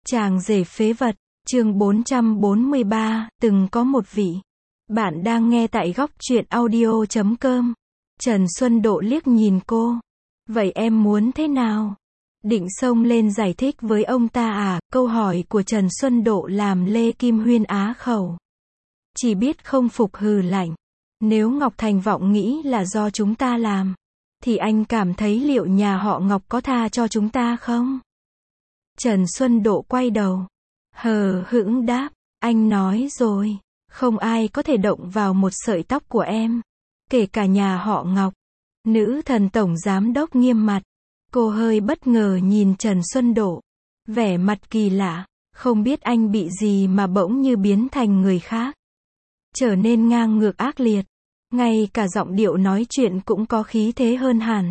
Chàng rể phế vật, chương 443, từng có một vị. Bạn đang nghe tại góc truyện audio.com. Trần Xuân Độ liếc nhìn cô. Vậy em muốn thế nào? Định xông lên giải thích với ông ta à? Câu hỏi của Trần Xuân Độ làm Lê Kim Huyên á khẩu. Chỉ biết không phục hừ lạnh. Nếu Ngọc Thành Vọng nghĩ là do chúng ta làm, thì anh cảm thấy liệu nhà họ Ngọc có tha cho chúng ta không? Trần Xuân Độ quay đầu. Hờ hững đáp, anh nói rồi, không ai có thể động vào một sợi tóc của em, kể cả nhà họ Ngọc. Nữ thần tổng giám đốc nghiêm mặt. Cô hơi bất ngờ nhìn Trần Xuân Độ. Vẻ mặt kỳ lạ, không biết anh bị gì mà bỗng như biến thành người khác. Trở nên ngang ngược ác liệt. Ngay cả giọng điệu nói chuyện cũng có khí thế hơn hẳn.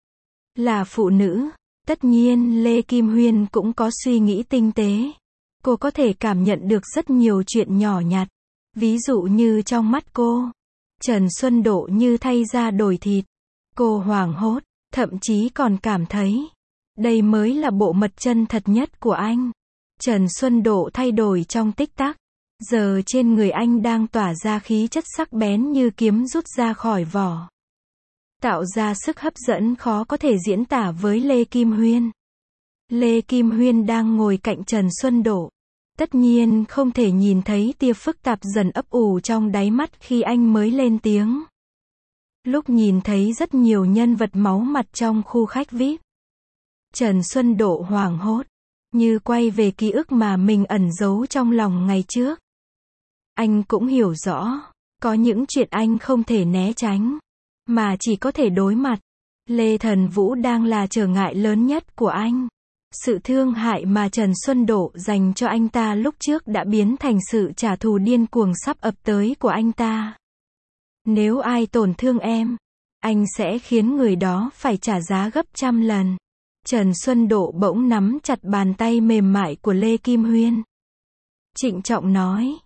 Là phụ nữ, tất nhiên Lê Kim Huyên cũng có suy nghĩ tinh tế. Cô có thể cảm nhận được rất nhiều chuyện nhỏ nhặt. Ví dụ như trong mắt cô, Trần Xuân Độ như thay da đổi thịt. Cô hoảng hốt, thậm chí còn cảm thấy đây mới là bộ mặt chân thật nhất của anh. Trần Xuân Độ thay đổi trong tích tắc. Giờ trên người anh đang tỏa ra khí chất sắc bén như kiếm rút ra khỏi vỏ. Tạo ra sức hấp dẫn khó có thể diễn tả với Lê Kim Huyên. Lê Kim Huyên đang ngồi cạnh Trần Xuân Độ. Tất nhiên không thể nhìn thấy tia phức tạp dần ấp ủ trong đáy mắt khi anh mới lên tiếng. Lúc nhìn thấy rất nhiều nhân vật máu mặt trong khu khách VIP, Trần Xuân Độ hoảng hốt, như quay về ký ức mà mình ẩn giấu trong lòng ngày trước. Anh cũng hiểu rõ, có những chuyện anh không thể né tránh, mà chỉ có thể đối mặt. Lê Thần Vũ đang là trở ngại lớn nhất của anh. Sự thương hại mà Trần Xuân Độ dành cho anh ta lúc trước đã biến thành sự trả thù điên cuồng sắp ập tới của anh ta. Nếu ai tổn thương em, anh sẽ khiến người đó phải trả giá gấp trăm lần. Trần Xuân Độ bỗng nắm chặt bàn tay mềm mại của Lê Kim Huyên. Trịnh trọng nói,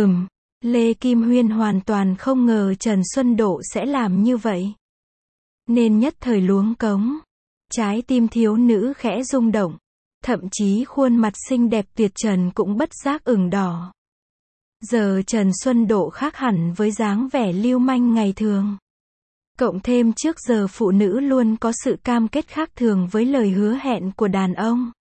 Lê Kim Huyên hoàn toàn không ngờ Trần Xuân Độ sẽ làm như vậy. Nên nhất thời luống cống. Trái tim thiếu nữ khẽ rung động. Thậm chí khuôn mặt xinh đẹp tuyệt trần cũng bất giác ửng đỏ. Giờ Trần Xuân Độ khác hẳn với dáng vẻ lưu manh ngày thường. Cộng thêm trước giờ phụ nữ luôn có sự cam kết khác thường với lời hứa hẹn của đàn ông.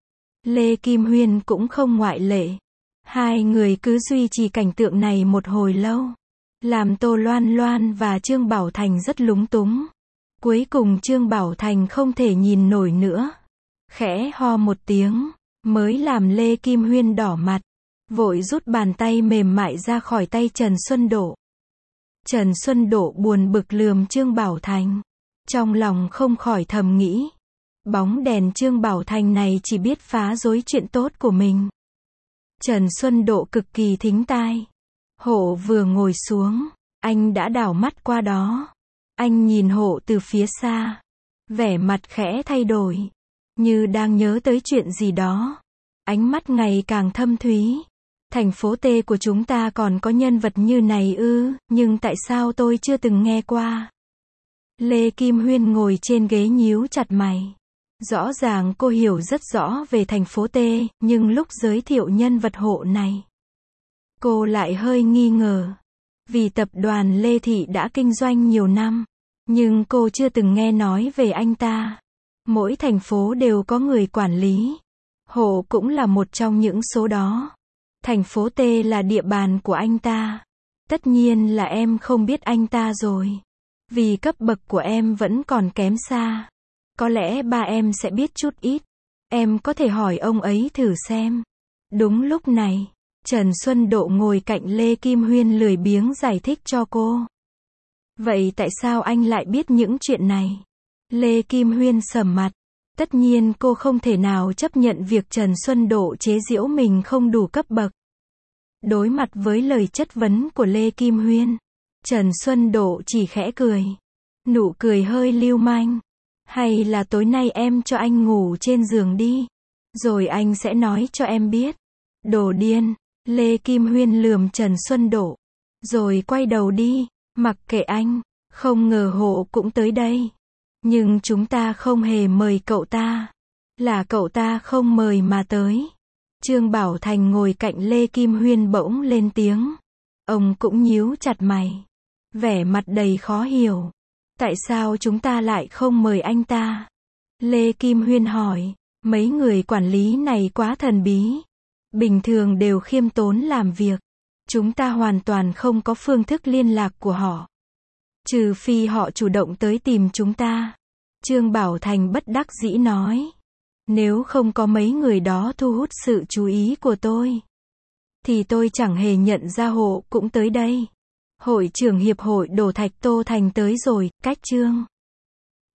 Lê Kim Huyên cũng không ngoại lệ. Hai người cứ duy trì cảnh tượng này một hồi lâu. Làm Tô Loan Loan và Trương Bảo Thành rất lúng túng. Cuối cùng Trương Bảo Thành không thể nhìn nổi nữa. Khẽ ho một tiếng, mới làm Lê Kim Huyên đỏ mặt. Vội rút bàn tay mềm mại ra khỏi tay Trần Xuân Độ. Trần Xuân Độ buồn bực lườm Trương Bảo Thành. Trong lòng không khỏi thầm nghĩ. Bóng đèn Trương Bảo Thành này chỉ biết phá rối chuyện tốt của mình. Trần Xuân Độ cực kỳ thính tai. Hộ vừa ngồi xuống, anh đã đảo mắt qua đó. Anh nhìn Hộ từ phía xa. Vẻ mặt khẽ thay đổi. Như đang nhớ tới chuyện gì đó. Ánh mắt ngày càng thâm thúy. Thành phố T của chúng ta còn có nhân vật như này ư, nhưng tại sao tôi chưa từng nghe qua? Lê Kim Huyên ngồi trên ghế nhíu chặt mày. Rõ ràng cô hiểu rất rõ về thành phố T, nhưng lúc giới thiệu nhân vật Hộ này, cô lại hơi nghi ngờ. Vì tập đoàn Lê Thị đã kinh doanh nhiều năm, nhưng cô chưa từng nghe nói về anh ta. Mỗi thành phố đều có người quản lý. Hộ cũng là một trong những số đó. Thành phố T là địa bàn của anh ta. Tất nhiên là em không biết anh ta rồi. Vì cấp bậc của em vẫn còn kém xa. Có lẽ ba em sẽ biết chút ít. Em có thể hỏi ông ấy thử xem. Đúng lúc này, Trần Xuân Độ ngồi cạnh Lê Kim Huyên lười biếng giải thích cho cô. Vậy tại sao anh lại biết những chuyện này? Lê Kim Huyên sầm mặt. Tất nhiên cô không thể nào chấp nhận việc Trần Xuân Độ chế giễu mình không đủ cấp bậc. Đối mặt với lời chất vấn của Lê Kim Huyên, Trần Xuân Độ chỉ khẽ cười. Nụ cười hơi lưu manh. Hay là tối nay em cho anh ngủ trên giường đi. Rồi anh sẽ nói cho em biết. Đồ điên. Lê Kim Huyên lườm Trần Xuân Độ. Rồi quay đầu đi. Mặc kệ anh. Không ngờ Hộ cũng tới đây. Nhưng chúng ta không hề mời cậu ta. Là cậu ta không mời mà tới. Trương Bảo Thành ngồi cạnh Lê Kim Huyên bỗng lên tiếng. Ông cũng nhíu chặt mày. Vẻ mặt đầy khó hiểu. Tại sao chúng ta lại không mời anh ta? Lê Kim Huyên hỏi. Mấy người quản lý này quá thần bí. Bình thường đều khiêm tốn làm việc. Chúng ta hoàn toàn không có phương thức liên lạc của họ. Trừ phi họ chủ động tới tìm chúng ta. Trương Bảo Thành bất đắc dĩ nói. Nếu không có mấy người đó thu hút sự chú ý của tôi, thì tôi chẳng hề nhận ra họ cũng tới đây. Hội trưởng Hiệp hội Đổ thạch Tô Thành tới rồi, cách Trương